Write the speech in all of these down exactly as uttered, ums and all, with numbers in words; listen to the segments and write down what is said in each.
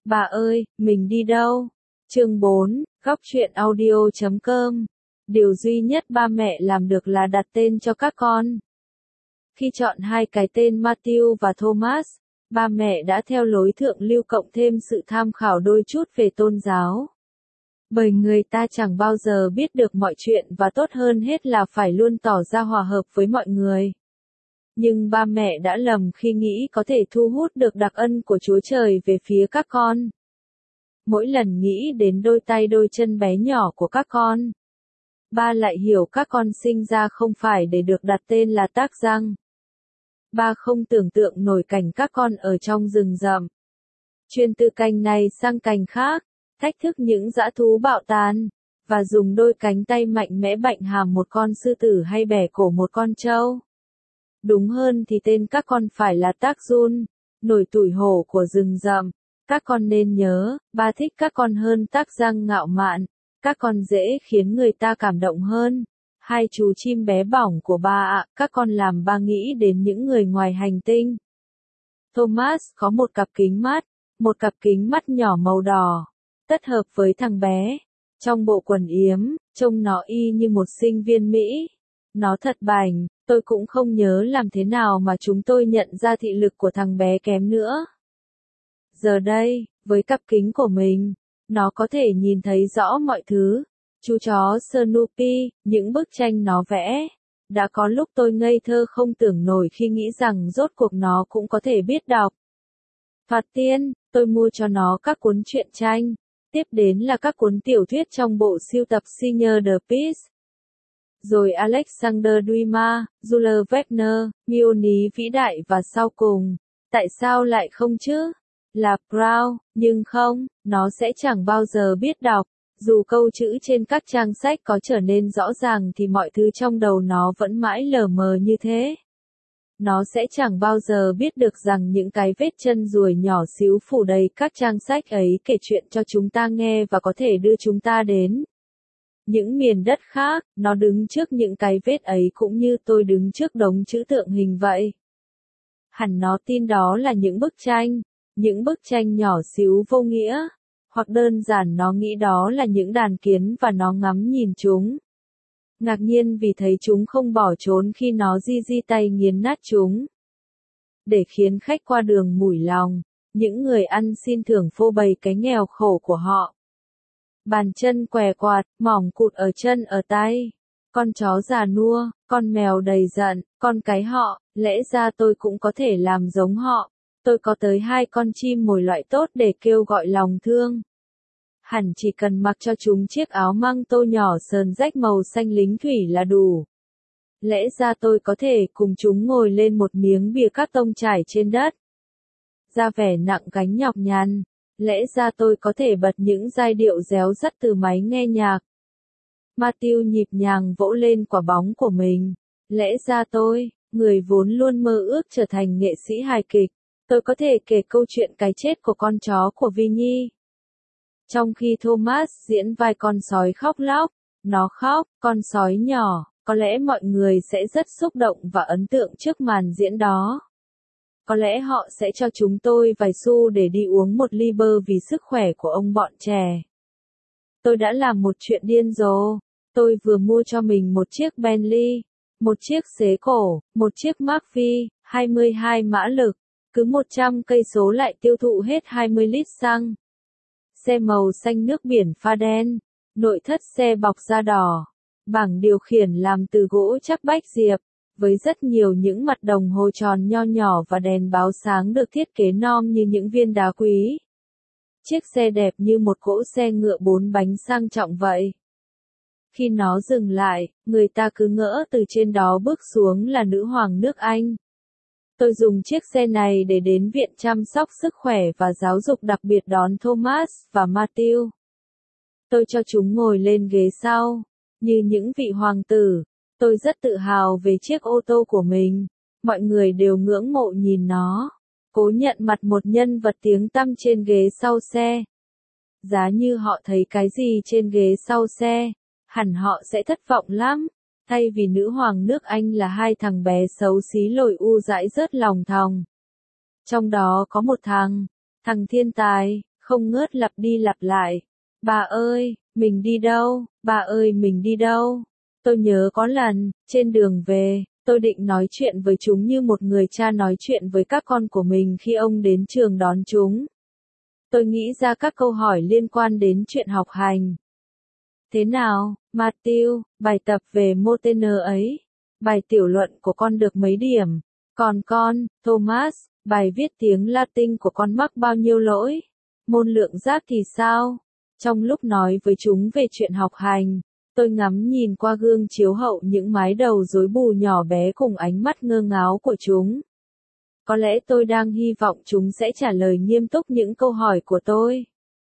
Bà ơi, mình đi đâu? Chương bốn, góc truyện audio chấm com. Điều duy nhất ba mẹ làm được là đặt tên cho các con. Khi chọn hai cái tên Matthew và Thomas, ba mẹ đã theo lối thượng lưu cộng thêm sự tham khảo đôi chút về tôn giáo. Bởi người ta chẳng bao giờ biết được mọi chuyện và tốt hơn hết là phải luôn tỏ ra hòa hợp với mọi người. Nhưng ba mẹ đã lầm khi nghĩ có thể thu hút được đặc ân của Chúa Trời về phía các con. Mỗi lần nghĩ đến đôi tay đôi chân bé nhỏ của các con, ba lại hiểu các con sinh ra không phải để được đặt tên là tác răng. Ba không tưởng tượng nổi cảnh các con ở trong rừng rậm, chuyên từ cành này sang cành khác, thách thức những dã thú bạo tàn, và dùng đôi cánh tay mạnh mẽ bạnh hàm một con sư tử hay bẻ cổ một con trâu. Đúng hơn thì tên các con phải là Tác Jun, nổi tủi hổ của rừng rậm. Các con nên nhớ, ba thích các con hơn Tác Răng ngạo mạn. Các con dễ khiến người ta cảm động hơn. Hai chú chim bé bỏng của ba ạ, các con làm ba nghĩ đến những người ngoài hành tinh. Thomas có một cặp kính mắt, một cặp kính mắt nhỏ màu đỏ, tất hợp với thằng bé. Trong bộ quần yếm, trông nó y như một sinh viên Mỹ. Nó thật bảnh, tôi cũng không nhớ làm thế nào mà chúng tôi nhận ra thị lực của thằng bé kém nữa. Giờ đây, với cặp kính của mình, nó có thể nhìn thấy rõ mọi thứ. Chú chó Snoopy, những bức tranh nó vẽ. Đã có lúc tôi ngây thơ không tưởng nổi khi nghĩ rằng rốt cuộc nó cũng có thể biết đọc. Thoạt tiên, tôi mua cho nó các cuốn truyện tranh. Tiếp đến là các cuốn tiểu thuyết trong bộ sưu tập Senior The Peace. Rồi Alexander Dumas, Jules Verne, Mioni vĩ đại và sau cùng, tại sao lại không chứ? Là Brown, nhưng không, nó sẽ chẳng bao giờ biết đọc. Dù câu chữ trên các trang sách có trở nên rõ ràng thì mọi thứ trong đầu nó vẫn mãi lờ mờ như thế. Nó sẽ chẳng bao giờ biết được rằng những cái vết chân ruồi nhỏ xíu phủ đầy các trang sách ấy kể chuyện cho chúng ta nghe và có thể đưa chúng ta đến những miền đất khác. Nó đứng trước những cái vết ấy cũng như tôi đứng trước đống chữ tượng hình vậy. Hẳn nó tin đó là những bức tranh, những bức tranh nhỏ xíu vô nghĩa, hoặc đơn giản nó nghĩ đó là những đàn kiến và nó ngắm nhìn chúng. Ngạc nhiên vì thấy chúng không bỏ trốn khi nó di di tay nghiến nát chúng. Để khiến khách qua đường mủi lòng, những người ăn xin thưởng phô bày cái nghèo khổ của họ. Bàn chân què quạt, mỏng cụt ở chân ở tay. Con chó già nua, con mèo đầy giận, con cái họ, lẽ ra tôi cũng có thể làm giống họ. Tôi có tới hai con chim mồi loại tốt để kêu gọi lòng thương. Hẳn chỉ cần mặc cho chúng chiếc áo măng tô nhỏ sờn rách màu xanh lính thủy là đủ. Lẽ ra tôi có thể cùng chúng ngồi lên một miếng bìa cát tông trải trên đất. Ra vẻ nặng gánh nhọc nhằn, lẽ ra tôi có thể bật những giai điệu réo rắt từ máy nghe nhạc. Matthew nhịp nhàng vỗ lên quả bóng của mình. Lẽ ra tôi, người vốn luôn mơ ước trở thành nghệ sĩ hài kịch, tôi có thể kể câu chuyện cái chết của con chó của Vinny. Trong khi Thomas diễn vai con sói khóc lóc, nó khóc, con sói nhỏ, có lẽ mọi người sẽ rất xúc động và ấn tượng trước màn diễn đó. Có lẽ họ sẽ cho chúng tôi vài xu để đi uống một ly bơ vì sức khỏe của ông bọn trẻ. Tôi đã làm một chuyện điên rồ. Tôi vừa mua cho mình một chiếc Bentley, một chiếc xế cổ, một chiếc Murphy, hai mươi hai mã lực, cứ một trăm cây số lại tiêu thụ hết hai mươi lít xăng. Xe màu xanh nước biển pha đen, nội thất xe bọc da đỏ, bảng điều khiển làm từ gỗ chắc bách diệp, với rất nhiều những mặt đồng hồ tròn nho nhỏ và đèn báo sáng được thiết kế nom như những viên đá quý. Chiếc xe đẹp như một cỗ xe ngựa bốn bánh sang trọng vậy. Khi nó dừng lại, người ta cứ ngỡ từ trên đó bước xuống là nữ hoàng nước Anh. Tôi dùng chiếc xe này để đến viện chăm sóc sức khỏe và giáo dục đặc biệt đón Thomas và Matthew. Tôi cho chúng ngồi lên ghế sau, như những vị hoàng tử. Tôi rất tự hào về chiếc ô tô của mình. Mọi người đều ngưỡng mộ nhìn nó. Cố nhận mặt một nhân vật tiếng tăm trên ghế sau xe. Giá như họ thấy cái gì trên ghế sau xe, hẳn họ sẽ thất vọng lắm. Thay vì nữ hoàng nước Anh là hai thằng bé xấu xí lồi u dãi rớt lòng thòng. Trong đó có một thằng, thằng thiên tài, không ngớt lặp đi lặp lại. Bà ơi, mình đi đâu, bà ơi mình đi đâu. Tôi nhớ có lần, trên đường về, tôi định nói chuyện với chúng như một người cha nói chuyện với các con của mình khi ông đến trường đón chúng. Tôi nghĩ ra các câu hỏi liên quan đến chuyện học hành. Thế nào, Matthew, bài tập về Montaigne ấy? Bài tiểu luận của con được mấy điểm? Còn con, Thomas, bài viết tiếng Latin của con mắc bao nhiêu lỗi? Môn lượng giác thì sao? Trong lúc nói với chúng về chuyện học hành, tôi ngắm nhìn qua gương chiếu hậu những mái đầu rối bù nhỏ bé cùng ánh mắt ngơ ngáo của chúng. Có lẽ tôi đang hy vọng chúng sẽ trả lời nghiêm túc những câu hỏi của tôi.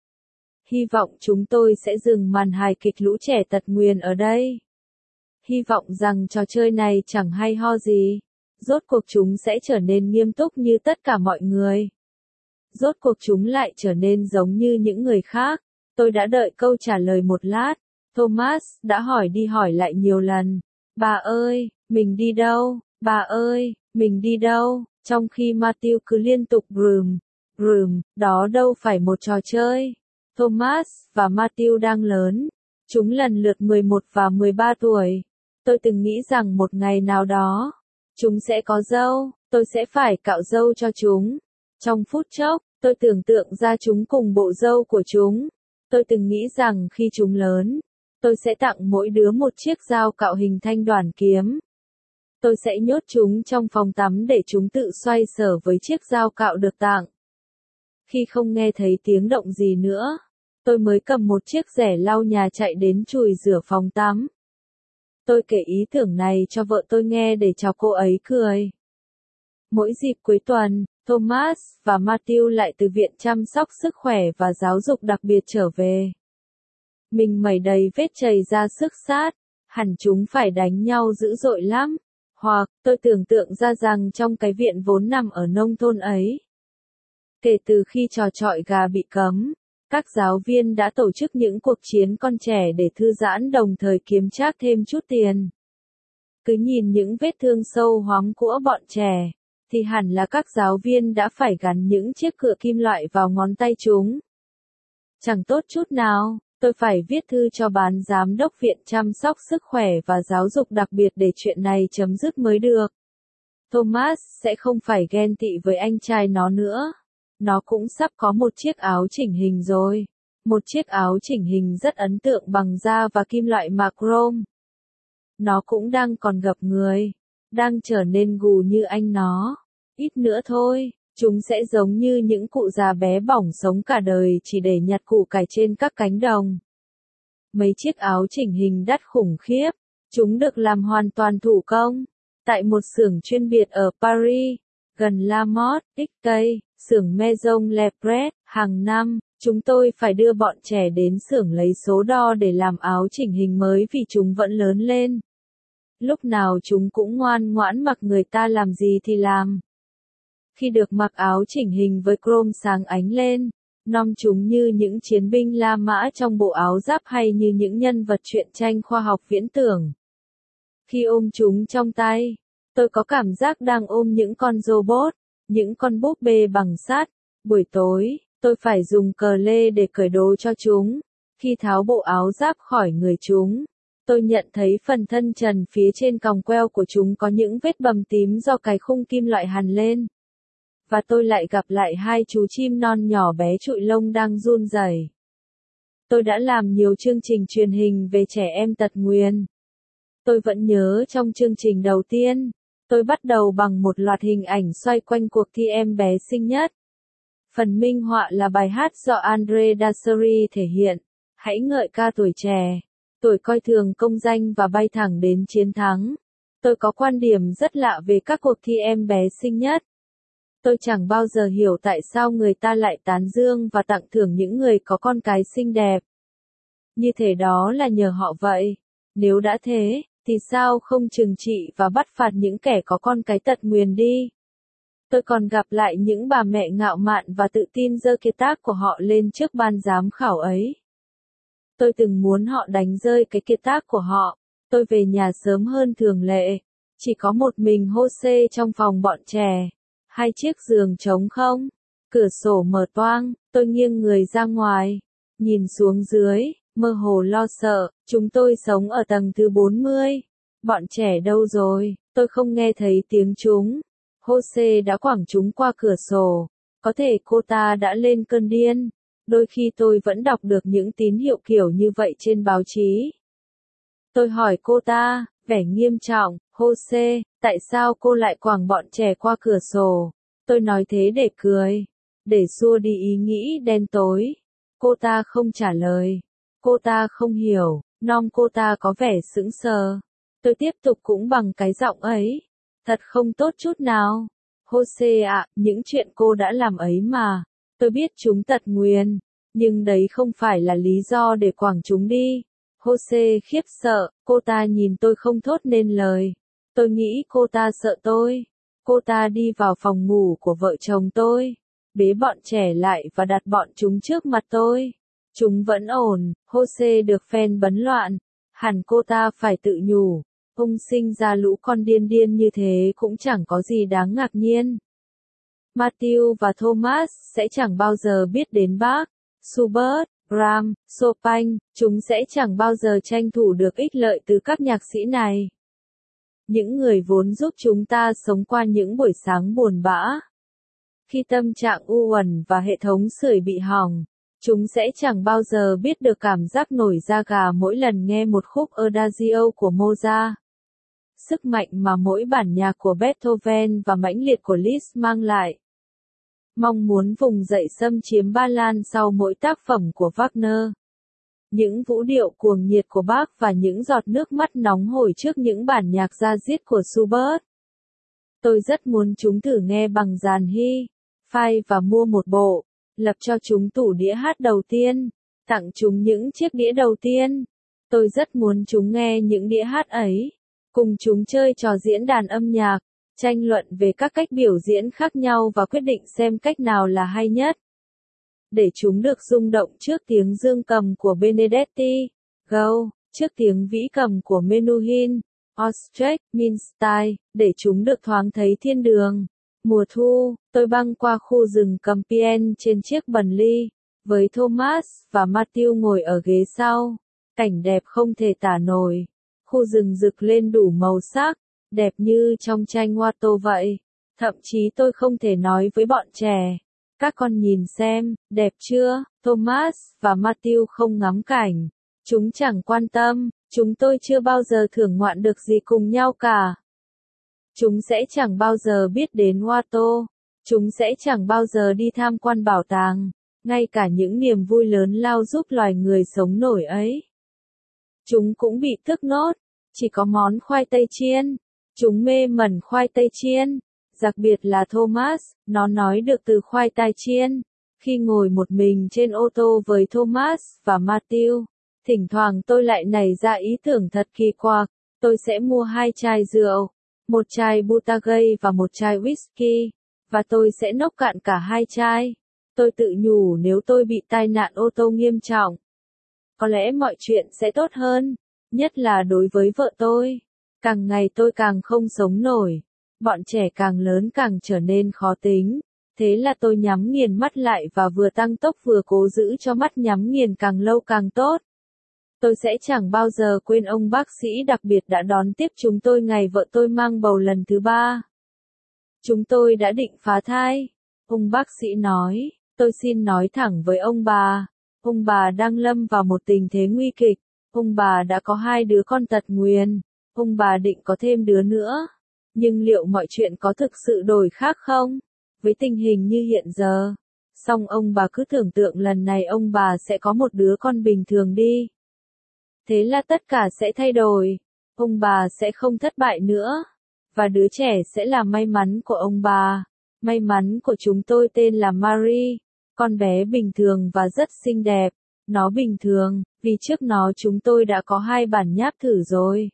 Hy vọng chúng tôi sẽ dừng màn hài kịch lũ trẻ tật nguyền ở đây. Hy vọng rằng trò chơi này chẳng hay ho gì. Rốt cuộc chúng sẽ trở nên nghiêm túc như tất cả mọi người. Rốt cuộc chúng lại trở nên giống như những người khác. Tôi đã đợi câu trả lời một lát. Thomas đã hỏi đi hỏi lại nhiều lần. Bà ơi, mình đi đâu? Bà ơi, mình đi đâu? Trong khi Matthew cứ liên tục rườm, rườm, đó đâu phải một trò chơi. Thomas và Matthew đang lớn. Chúng lần lượt mười một và mười ba tuổi. Tôi từng nghĩ rằng một ngày nào đó, chúng sẽ có râu, tôi sẽ phải cạo râu cho chúng. Trong phút chốc, tôi tưởng tượng ra chúng cùng bộ râu của chúng. Tôi từng nghĩ rằng khi chúng lớn, tôi sẽ tặng mỗi đứa một chiếc dao cạo hình thanh đoàn kiếm. Tôi sẽ nhốt chúng trong phòng tắm để chúng tự xoay sở với chiếc dao cạo được tặng. Khi không nghe thấy tiếng động gì nữa, tôi mới cầm một chiếc rẻ lau nhà chạy đến chùi rửa phòng tắm. Tôi kể ý tưởng này cho vợ tôi nghe để cho cô ấy cười. Mỗi dịp cuối tuần, Thomas và Matthew lại từ viện chăm sóc sức khỏe và giáo dục đặc biệt trở về. Mình mẩy đầy vết chày ra sức sát, hẳn chúng phải đánh nhau dữ dội lắm. Hoặc, tôi tưởng tượng ra rằng trong cái viện vốn nằm ở nông thôn ấy. Kể từ khi trò chọi gà bị cấm, các giáo viên đã tổ chức những cuộc chiến con trẻ để thư giãn đồng thời kiếm trác thêm chút tiền. Cứ nhìn những vết thương sâu hoắm của bọn trẻ, thì hẳn là các giáo viên đã phải gắn những chiếc cựa kim loại vào ngón tay chúng. Chẳng tốt chút nào, tôi phải viết thư cho ban giám đốc viện chăm sóc sức khỏe và giáo dục đặc biệt để chuyện này chấm dứt mới được. Thomas sẽ không phải ghen tị với anh trai nó nữa. Nó cũng sắp có một chiếc áo chỉnh hình rồi. Một chiếc áo chỉnh hình rất ấn tượng bằng da và kim loại mạ chrome. Nó cũng đang còn gặp người. Đang trở nên gù như anh nó. Ít nữa thôi, chúng sẽ giống như những cụ già bé bỏng sống cả đời chỉ để nhặt củ cải trên các cánh đồng. Mấy chiếc áo chỉnh hình đắt khủng khiếp. Chúng được làm hoàn toàn thủ công. Tại một xưởng chuyên biệt ở Paris, gần La Motte, ích cây, xưởng Maison Lepret. Hàng năm, chúng tôi phải đưa bọn trẻ đến xưởng lấy số đo để làm áo chỉnh hình mới vì chúng vẫn lớn lên. Lúc nào chúng cũng ngoan ngoãn mặc người ta làm gì thì làm. Khi được mặc áo chỉnh hình với chrome sáng ánh lên, nom chúng như những chiến binh La Mã trong bộ áo giáp hay như những nhân vật truyện tranh khoa học viễn tưởng. Khi ôm chúng trong tay, tôi có cảm giác đang ôm những con robot, những con búp bê bằng sắt. Buổi tối, tôi phải dùng cờ lê để cởi đồ cho chúng. Khi tháo bộ áo giáp khỏi người chúng, tôi nhận thấy phần thân trần phía trên còng queo của chúng có những vết bầm tím do cái khung kim loại hằn lên. Và tôi lại gặp lại hai chú chim non nhỏ bé trụi lông đang run rẩy. Tôi đã làm nhiều chương trình truyền hình về trẻ em tật nguyền. Tôi vẫn nhớ trong chương trình đầu tiên, tôi bắt đầu bằng một loạt hình ảnh xoay quanh cuộc thi em bé xinh nhất. Phần minh họa là bài hát do André Dasseri thể hiện, hãy ngợi ca tuổi trẻ, tuổi coi thường công danh và bay thẳng đến chiến thắng. Tôi có quan điểm rất lạ về các cuộc thi em bé xinh nhất. Tôi chẳng bao giờ hiểu tại sao người ta lại tán dương và tặng thưởng những người có con cái xinh đẹp. Như thể đó là nhờ họ vậy. Nếu đã thế, thì sao không trừng trị và bắt phạt những kẻ có con cái tật nguyền đi? Tôi còn gặp lại những bà mẹ ngạo mạn và tự tin giơ kiệt tác của họ lên trước ban giám khảo ấy. Tôi từng muốn họ đánh rơi cái kiệt tác của họ. Tôi về nhà sớm hơn thường lệ. Chỉ có một mình Jose trong phòng bọn trẻ. Hai chiếc giường trống không. Cửa sổ mở toang, tôi nghiêng người ra ngoài, nhìn xuống dưới, mơ hồ lo sợ, chúng tôi sống ở tầng thứ bốn mươi. Bọn trẻ đâu rồi, tôi không nghe thấy tiếng chúng. Jose đã quẳng chúng qua cửa sổ, có thể cô ta đã lên cơn điên. Đôi khi tôi vẫn đọc được những tín hiệu kiểu như vậy trên báo chí. Tôi hỏi cô ta, vẻ nghiêm trọng, Jose, tại sao cô lại quẳng bọn trẻ qua cửa sổ? Tôi nói thế để cười, để xua đi ý nghĩ đen tối. Cô ta không trả lời. Cô ta không hiểu, nom cô ta có vẻ sững sờ. Tôi tiếp tục cũng bằng cái giọng ấy. Thật không tốt chút nào. Jose ạ, những chuyện cô đã làm ấy mà. Tôi biết chúng tật nguyền, nhưng đấy không phải là lý do để quẳng chúng đi. Jose khiếp sợ, cô ta nhìn tôi không thốt nên lời. Tôi nghĩ cô ta sợ tôi. Cô ta đi vào phòng ngủ của vợ chồng tôi, bế bọn trẻ lại và đặt bọn chúng trước mặt tôi. Chúng vẫn ổn, Jose được phen bấn loạn. Hẳn cô ta phải tự nhủ, ông sinh ra lũ con điên điên như thế cũng chẳng có gì đáng ngạc nhiên. Matthew và Thomas sẽ chẳng bao giờ biết đến Bach, Schubert, Brahms, Chopin, chúng sẽ chẳng bao giờ tranh thủ được ích lợi từ các nhạc sĩ này. Những người vốn giúp chúng ta sống qua những buổi sáng buồn bã. Khi tâm trạng u uẩn và hệ thống sưởi bị hỏng, chúng sẽ chẳng bao giờ biết được cảm giác nổi da gà mỗi lần nghe một khúc Adagio của Mozart. Sức mạnh mà mỗi bản nhạc của Beethoven và mãnh liệt của Liszt mang lại. Mong muốn vùng dậy xâm chiếm Ba Lan sau mỗi tác phẩm của Wagner. Những vũ điệu cuồng nhiệt của Bach và những giọt nước mắt nóng hổi trước những bản nhạc da diết của Schubert. Tôi rất muốn chúng thử nghe bằng dàn hy, phai và mua một bộ, lập cho chúng tủ đĩa hát đầu tiên, tặng chúng những chiếc đĩa đầu tiên. Tôi rất muốn chúng nghe những đĩa hát ấy, cùng chúng chơi trò diễn đàn âm nhạc, tranh luận về các cách biểu diễn khác nhau và quyết định xem cách nào là hay nhất. Để chúng được rung động trước tiếng dương cầm của Benedetti, Go, trước tiếng vĩ cầm của Menuhin, Ostrich, Milstein, để chúng được thoáng thấy thiên đường. Mùa thu, tôi băng qua khu rừng Compiègne trên chiếc Bentley, với Thomas và Matthew ngồi ở ghế sau. Cảnh đẹp không thể tả nổi. Khu rừng rực lên đủ màu sắc, đẹp như trong tranh Watteau vậy. Thậm chí tôi không thể nói với bọn trẻ, các con nhìn xem, đẹp chưa? Thomas và Matthew không ngắm cảnh. Chúng chẳng quan tâm, chúng tôi chưa bao giờ thưởng ngoạn được gì cùng nhau cả. Chúng sẽ chẳng bao giờ biết đến Watteau. Chúng sẽ chẳng bao giờ đi tham quan bảo tàng, ngay cả những niềm vui lớn lao giúp loài người sống nổi ấy. Chúng cũng bị tức nốt, chỉ có món khoai tây chiên. Chúng mê mẩn khoai tây chiên. Đặc biệt là Thomas, nó nói được từ khoai tây chiên. Khi ngồi một mình trên ô tô với Thomas và Matthew, thỉnh thoảng tôi lại nảy ra ý tưởng thật kỳ quặc. Tôi sẽ mua hai chai rượu, một chai Butagay và một chai whisky, và tôi sẽ nốc cạn cả hai chai. Tôi tự nhủ nếu tôi bị tai nạn ô tô nghiêm trọng, có lẽ mọi chuyện sẽ tốt hơn, nhất là đối với vợ tôi. Càng ngày tôi càng không sống nổi. Bọn trẻ càng lớn càng trở nên khó tính. Thế là tôi nhắm nghiền mắt lại và vừa tăng tốc vừa cố giữ cho mắt nhắm nghiền càng lâu càng tốt. Tôi sẽ chẳng bao giờ quên ông bác sĩ đặc biệt đã đón tiếp chúng tôi ngày vợ tôi mang bầu lần thứ ba. Chúng tôi đã định phá thai. Ông bác sĩ nói, tôi xin nói thẳng với ông bà. Ông bà đang lâm vào một tình thế nguy kịch. Ông bà đã có hai đứa con tật nguyền. Ông bà định có thêm đứa nữa. Nhưng liệu mọi chuyện có thực sự đổi khác không? Với tình hình như hiện giờ. Song ông bà cứ tưởng tượng lần này ông bà sẽ có một đứa con bình thường đi. Thế là tất cả sẽ thay đổi. Ông bà sẽ không thất bại nữa. Và đứa trẻ sẽ là may mắn của ông bà. May mắn của chúng tôi tên là Marie. Con bé bình thường và rất xinh đẹp. Nó bình thường, vì trước nó chúng tôi đã có hai bản nháp thử rồi.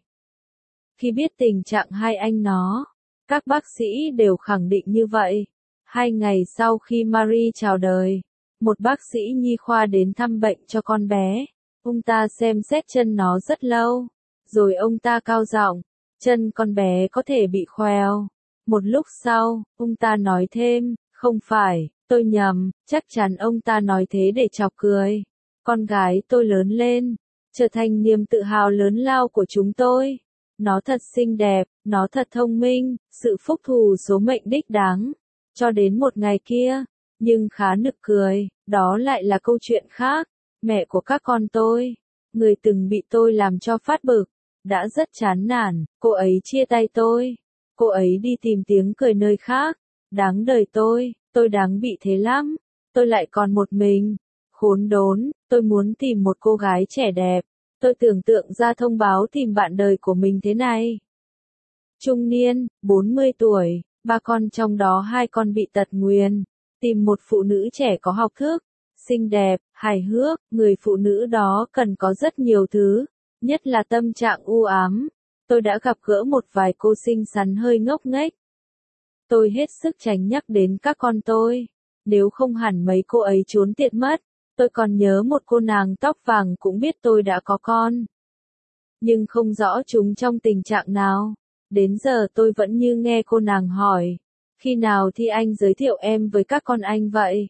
Khi biết tình trạng hai anh nó, các bác sĩ đều khẳng định như vậy. Hai ngày sau khi Marie chào đời, một bác sĩ nhi khoa đến thăm bệnh cho con bé. Ông ta xem xét chân nó rất lâu, rồi ông ta cao giọng, chân con bé có thể bị khoeo. Một lúc sau, ông ta nói thêm, không phải, Tôi nhầm, chắc chắn ông ta nói thế để chọc cười. Con gái tôi lớn lên, trở thành niềm tự hào lớn lao của chúng tôi. Nó thật xinh đẹp, nó thật thông minh, sự phúc thù số mệnh đích đáng. Cho đến một ngày kia, nhưng khá nực cười, đó lại là câu chuyện khác. Mẹ của các con tôi, người từng bị tôi làm cho phát bực, đã rất chán nản, cô ấy chia tay tôi. Cô ấy đi tìm tiếng cười nơi khác. Đáng đời tôi, tôi đáng bị thế lắm. Tôi lại còn một mình. Khốn đốn, tôi muốn tìm một cô gái trẻ đẹp. Tôi tưởng tượng ra thông báo tìm bạn đời của mình thế này. Trung niên, bốn mươi tuổi, ba con trong đó hai con bị tật nguyền. Tìm một phụ nữ trẻ có học thức, xinh đẹp, hài hước, người phụ nữ đó cần có rất nhiều thứ, nhất là tâm trạng u ám. Tôi đã gặp gỡ một vài cô xinh xắn hơi ngốc nghếch. Tôi hết sức tránh nhắc đến các con tôi, nếu không hẳn mấy cô ấy trốn tiệt mất. Tôi còn nhớ một cô nàng tóc vàng cũng biết tôi đã có con. Nhưng không rõ chúng trong tình trạng nào. Đến giờ tôi vẫn như nghe cô nàng hỏi, khi nào thì anh giới thiệu em với các con anh vậy?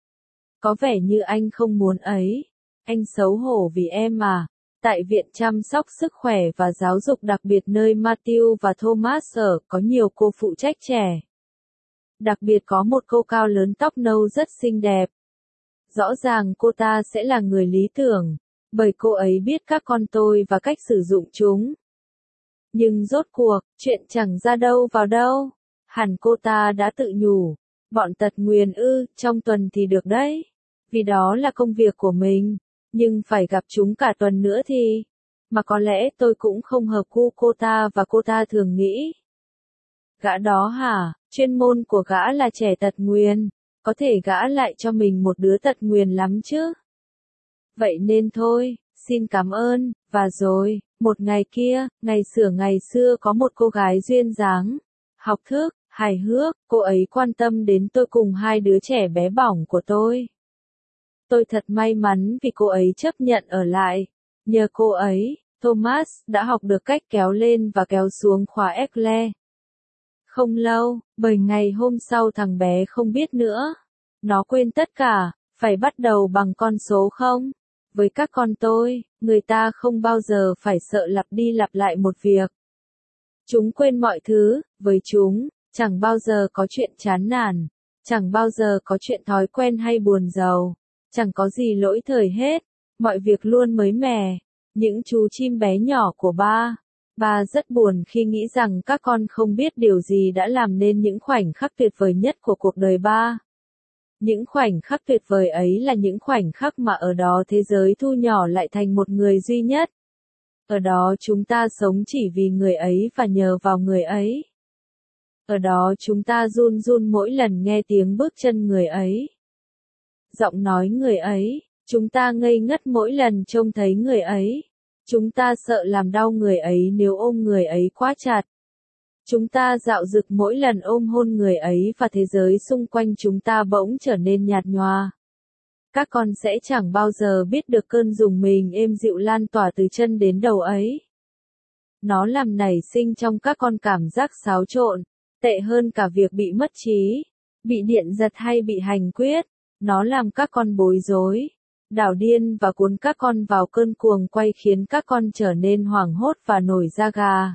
Có vẻ như anh không muốn ấy. Anh xấu hổ vì em mà. Tại Viện Chăm sóc Sức khỏe và Giáo dục đặc biệt nơi Matthew và Thomas ở, có nhiều cô phụ trách trẻ. Đặc biệt có một cô cao lớn tóc nâu rất xinh đẹp. Rõ ràng cô ta sẽ là người lý tưởng, bởi cô ấy biết các con tôi và cách sử dụng chúng. Nhưng rốt cuộc, chuyện chẳng ra đâu vào đâu. Hẳn cô ta đã tự nhủ, bọn tật nguyền ư, trong tuần thì được đấy. Vì đó là công việc của mình, nhưng phải gặp chúng cả tuần nữa thì... Mà có lẽ tôi cũng không hợp gu cô ta và cô ta thường nghĩ. Gã đó hả, chuyên môn của gã là trẻ tật nguyền, có thể gã lại cho mình một đứa tật nguyền lắm chứ. Vậy nên thôi, xin cảm ơn, và rồi, một ngày kia, ngày xưa ngày xưa có một cô gái duyên dáng, học thức, hài hước, cô ấy quan tâm đến tôi cùng hai đứa trẻ bé bỏng của tôi. Tôi thật may mắn vì cô ấy chấp nhận ở lại. Nhờ cô ấy, Thomas đã học được cách kéo lên và kéo xuống khóa Eclair. Không lâu, bởi ngày hôm sau thằng bé không biết nữa. Nó quên tất cả, phải bắt đầu bằng con số không. Với các con tôi, người ta không bao giờ phải sợ lặp đi lặp lại một việc. Chúng quên mọi thứ, với chúng, chẳng bao giờ có chuyện chán nản, chẳng bao giờ có chuyện thói quen hay buồn giàu, chẳng có gì lỗi thời hết, mọi việc luôn mới mẻ. Những chú chim bé nhỏ của ba. Ba rất buồn khi nghĩ rằng các con không biết điều gì đã làm nên những khoảnh khắc tuyệt vời nhất của cuộc đời ba. Những khoảnh khắc tuyệt vời ấy là những khoảnh khắc mà ở đó thế giới thu nhỏ lại thành một người duy nhất. Ở đó chúng ta sống chỉ vì người ấy và nhờ vào người ấy. Ở đó chúng ta run run mỗi lần nghe tiếng bước chân người ấy. Giọng nói người ấy, chúng ta ngây ngất mỗi lần trông thấy người ấy. Chúng ta sợ làm đau người ấy nếu ôm người ấy quá chặt. Chúng ta dạo dực mỗi lần ôm hôn người ấy và thế giới xung quanh chúng ta bỗng trở nên nhạt nhòa. Các con sẽ chẳng bao giờ biết được cơn rùng mình êm dịu lan tỏa từ chân đến đầu ấy. Nó làm nảy sinh trong các con cảm giác xáo trộn, tệ hơn cả việc bị mất trí, bị điện giật hay bị hành quyết. Nó làm các con bối rối, đảo điên và cuốn các con vào cơn cuồng quay khiến các con trở nên hoảng hốt và nổi da gà.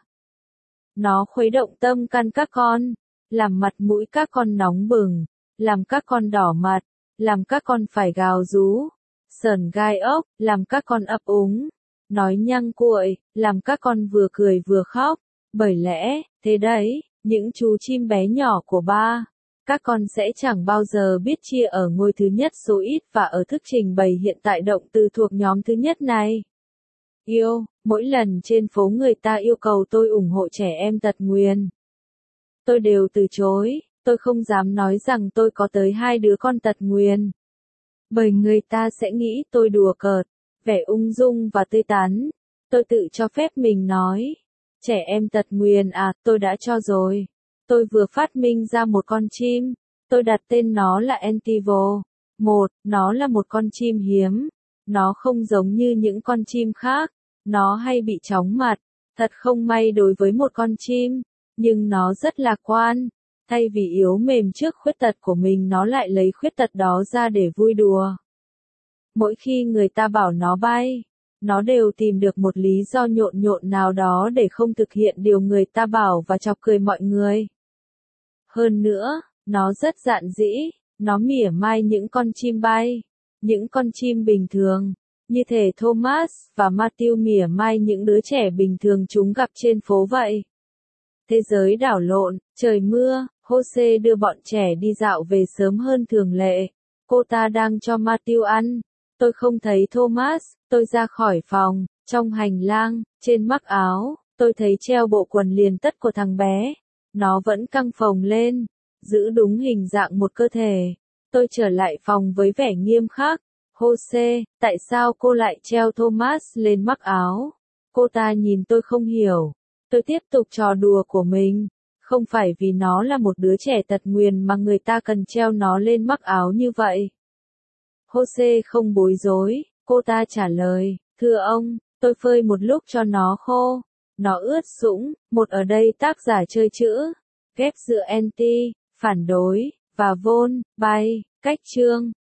Nó khuấy động tâm can các con, làm mặt mũi các con nóng bừng, làm các con đỏ mặt, làm các con phải gào rú, sởn gai ốc, làm các con ấp úng, nói nhăng cuội, làm các con vừa cười vừa khóc. Bởi lẽ, thế đấy, những chú chim bé nhỏ của ba, các con sẽ chẳng bao giờ biết chia ở ngôi thứ nhất số ít và ở thức trình bày hiện tại động từ thuộc nhóm thứ nhất này. Yêu, mỗi lần trên phố người ta yêu cầu tôi ủng hộ trẻ em tật nguyền. Tôi đều từ chối, tôi không dám nói rằng tôi có tới hai đứa con tật nguyền. Bởi người ta sẽ nghĩ tôi đùa cợt, vẻ ung dung và tươi tắn. Tôi tự cho phép mình nói, trẻ em tật nguyền à, tôi đã cho rồi. Tôi vừa phát minh ra một con chim, tôi đặt tên nó là Entivo. Một, nó là một con chim hiếm. Nó không giống như những con chim khác, nó hay bị chóng mặt, thật không may đối với một con chim, nhưng nó rất lạc quan. Thay vì yếu mềm trước khuyết tật của mình, nó lại lấy khuyết tật đó ra để vui đùa. Mỗi khi người ta bảo nó bay, nó đều tìm được một lý do nhộn nhộn nào đó để không thực hiện điều người ta bảo và chọc cười mọi người. Hơn nữa, nó rất dạn dĩ, nó mỉa mai những con chim bay, những con chim bình thường, như thể Thomas và Matthew mỉa mai những đứa trẻ bình thường chúng gặp trên phố vậy. Thế giới đảo lộn, trời mưa, Jose đưa bọn trẻ đi dạo về sớm hơn thường lệ. Cô ta đang cho Matthew ăn. Tôi không thấy Thomas, tôi ra khỏi phòng, trong hành lang, trên mắc áo, tôi thấy treo bộ quần liền tất của thằng bé. Nó vẫn căng phồng lên, giữ đúng hình dạng một cơ thể. Tôi trở lại phòng với vẻ nghiêm khắc. Jose, tại sao cô lại treo Thomas lên mắc áo? Cô ta nhìn tôi không hiểu. Tôi tiếp tục trò đùa của mình. Không phải vì nó là một đứa trẻ tật nguyền mà người ta cần treo nó lên mắc áo như vậy. Jose không bối rối, cô ta trả lời, thưa ông, tôi phơi một lúc cho nó khô. Nó ướt sũng, một ở đây tác giả chơi chữ, ghép giữa anti, phản đối, và vôn, bay, cách chương.